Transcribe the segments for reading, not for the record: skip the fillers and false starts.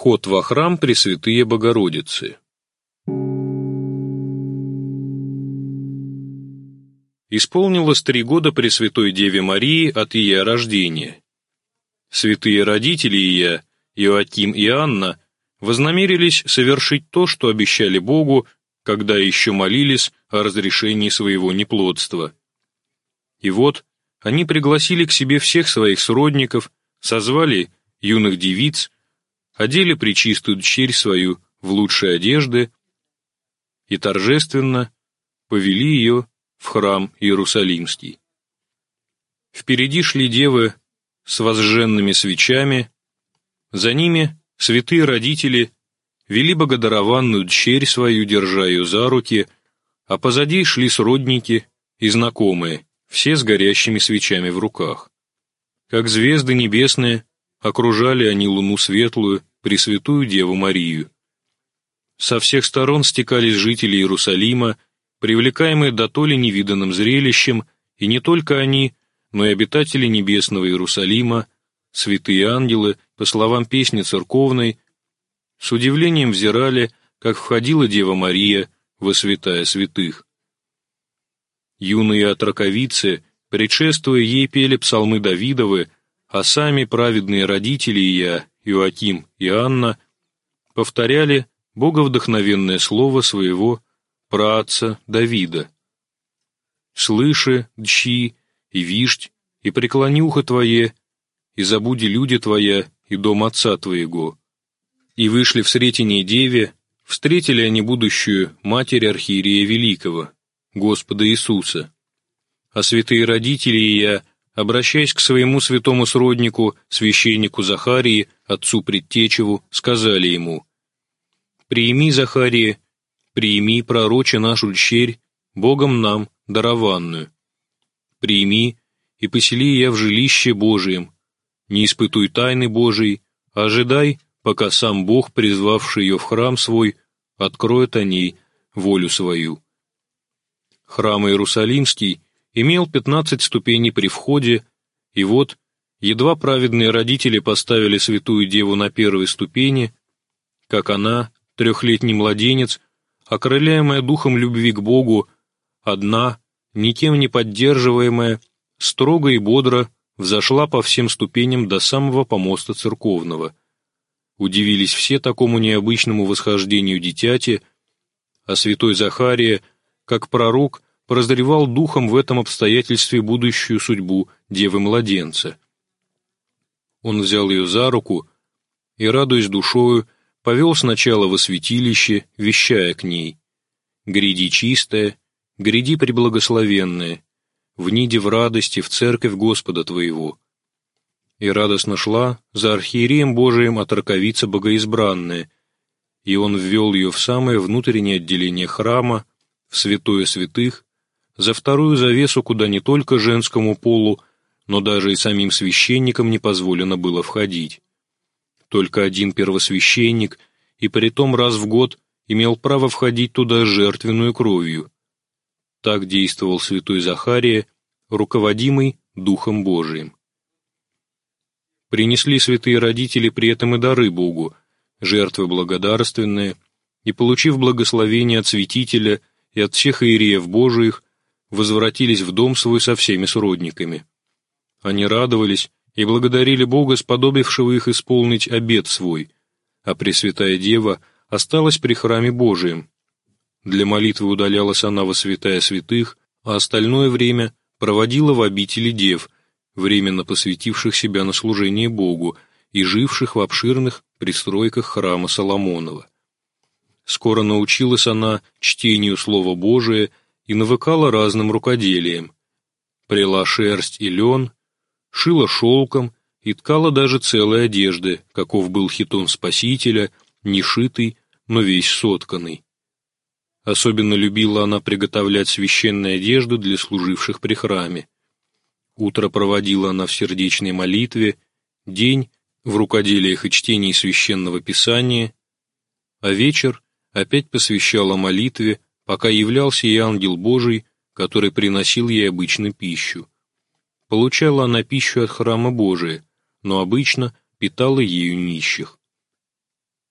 Вход во храм Пресвятые Богородицы. Исполнилось 3 года Пресвятой Деве Марии от ее рождения. Святые родители ее, Иоаким и Анна, вознамерились совершить то, что обещали Богу, когда еще молились о разрешении своего неплодства. И вот они пригласили к себе всех своих сродников, созвали юных девиц, одели пречистую дщерь свою в лучшие одежды и торжественно повели ее в храм Иерусалимский. Впереди шли девы с возжженными свечами, за ними святые родители вели богодарованную дщерь свою, держа ее за руки, а позади шли сродники и знакомые, все с горящими свечами в руках. Как звезды небесные, окружали они луну светлую, Пресвятую Деву Марию. Со всех сторон стекались жители Иерусалима, привлекаемые дотоле невиданным зрелищем, и не только они, но и обитатели небесного Иерусалима, святые ангелы, по словам песни церковной, с удивлением взирали, как входила Дева Мария во святая святых. Юные отроковицы, предшествуя ей, пели псалмы Давидовы, а сами праведные родители ее, Иоаким и Анна, повторяли боговдохновенное слово своего праотца Давида. «Слыши, дщи, и виждь, и преклони ухо твое, и забуди люди твоя, и дом отца твоего». И вышли в сретенье Деве, встретили они будущую Матерь Архиерея Великого, Господа Иисуса. А святые родители ее, обращаясь к своему святому сроднику, священнику Захарии, отцу Предтечеву, сказали ему: «Приими, Захария, приими, пророче, нашу дщерь, Богом нам дарованную. Приими и посели ее в жилище Божием, не испытуй тайны Божией, а ожидай, пока сам Бог, призвавший ее в храм свой, откроет о ней волю свою». Храм Иерусалимский имел 15 ступеней при входе, и вот, едва праведные родители поставили святую Деву на первой ступени, как она, 3-летний младенец, окрыляемая духом любви к Богу, одна, никем не поддерживаемая, строго и бодро взошла по всем ступеням до самого помоста церковного. Удивились все такому необычному восхождению дитяти, а святой Захария, как пророк, прозревал духом в этом обстоятельстве будущую судьбу девы-младенца. Он взял ее за руку и, радуясь душою, повел сначала во святилище, вещая к ней: «Гряди чистая, гряди преблагословенная, вниди в радости в церковь Господа твоего». И радостно шла за архиереем Божиим отроковица богоизбранная, и он ввел ее в самое внутреннее отделение храма, в святое святых, за вторую завесу, куда не только женскому полу, но даже и самим священникам не позволено было входить. Только один первосвященник, и притом раз в год, имел право входить туда с жертвенную кровью. Так действовал святой Захария, руководимый Духом Божиим. Принесли святые родители при этом и дары Богу, жертвы благодарственные, и, получив благословение от святителя и от всех иереев Божиих, возвратились в дом свой со всеми сродниками. Они радовались и благодарили Бога, сподобившего их исполнить обет свой, а Пресвятая Дева осталась при храме Божием. Для молитвы удалялась она во святая святых, а остальное время проводила в обители дев, временно посвятивших себя на служение Богу и живших в обширных пристройках храма Соломонова. Скоро научилась она чтению Слова Божия и навыкала разным рукоделием. Пряла шерсть и лен, шила шелком и ткала даже целые одежды, каков был хитон Спасителя, не шитый, но весь сотканный. Особенно любила она приготовлять священные одежды для служивших при храме. Утро проводила она в сердечной молитве, день в рукоделиях и чтении священного писания, а вечер опять посвящала молитве, пока являлся ей ангел Божий, который приносил ей обычно пищу. Получала она пищу от храма Божия, но обычно питала ею нищих.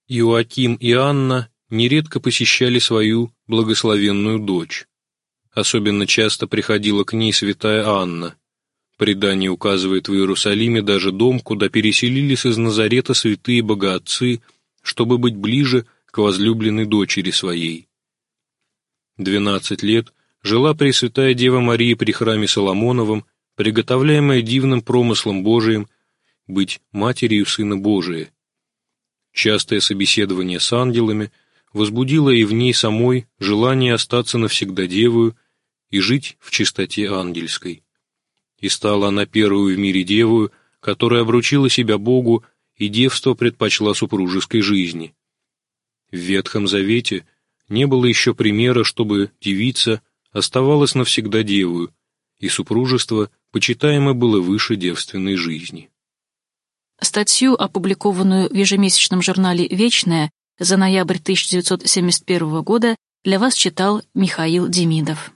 Иоаким и Анна нередко посещали свою благословенную дочь. Особенно часто приходила к ней святая Анна. Предание указывает в Иерусалиме даже дом, куда переселились из Назарета святые богоотцы, чтобы быть ближе к возлюбленной дочери своей. 12 лет жила Пресвятая Дева Мария при храме Соломоновом, приготовляемая дивным промыслом Божиим быть матерью Сына Божия. Частое собеседование с ангелами возбудило и в ней самой желание остаться навсегда девою и жить в чистоте ангельской. И стала она первую в мире девою, которая обручила себя Богу и девство предпочла супружеской жизни. В Ветхом Завете не было еще примера, чтобы девица оставалась навсегда девою, и супружество почитаемо было выше девственной жизни. Статью, опубликованную в ежемесячном журнале «Вечное» за ноябрь 1971 года, для вас читал Михаил Демидов.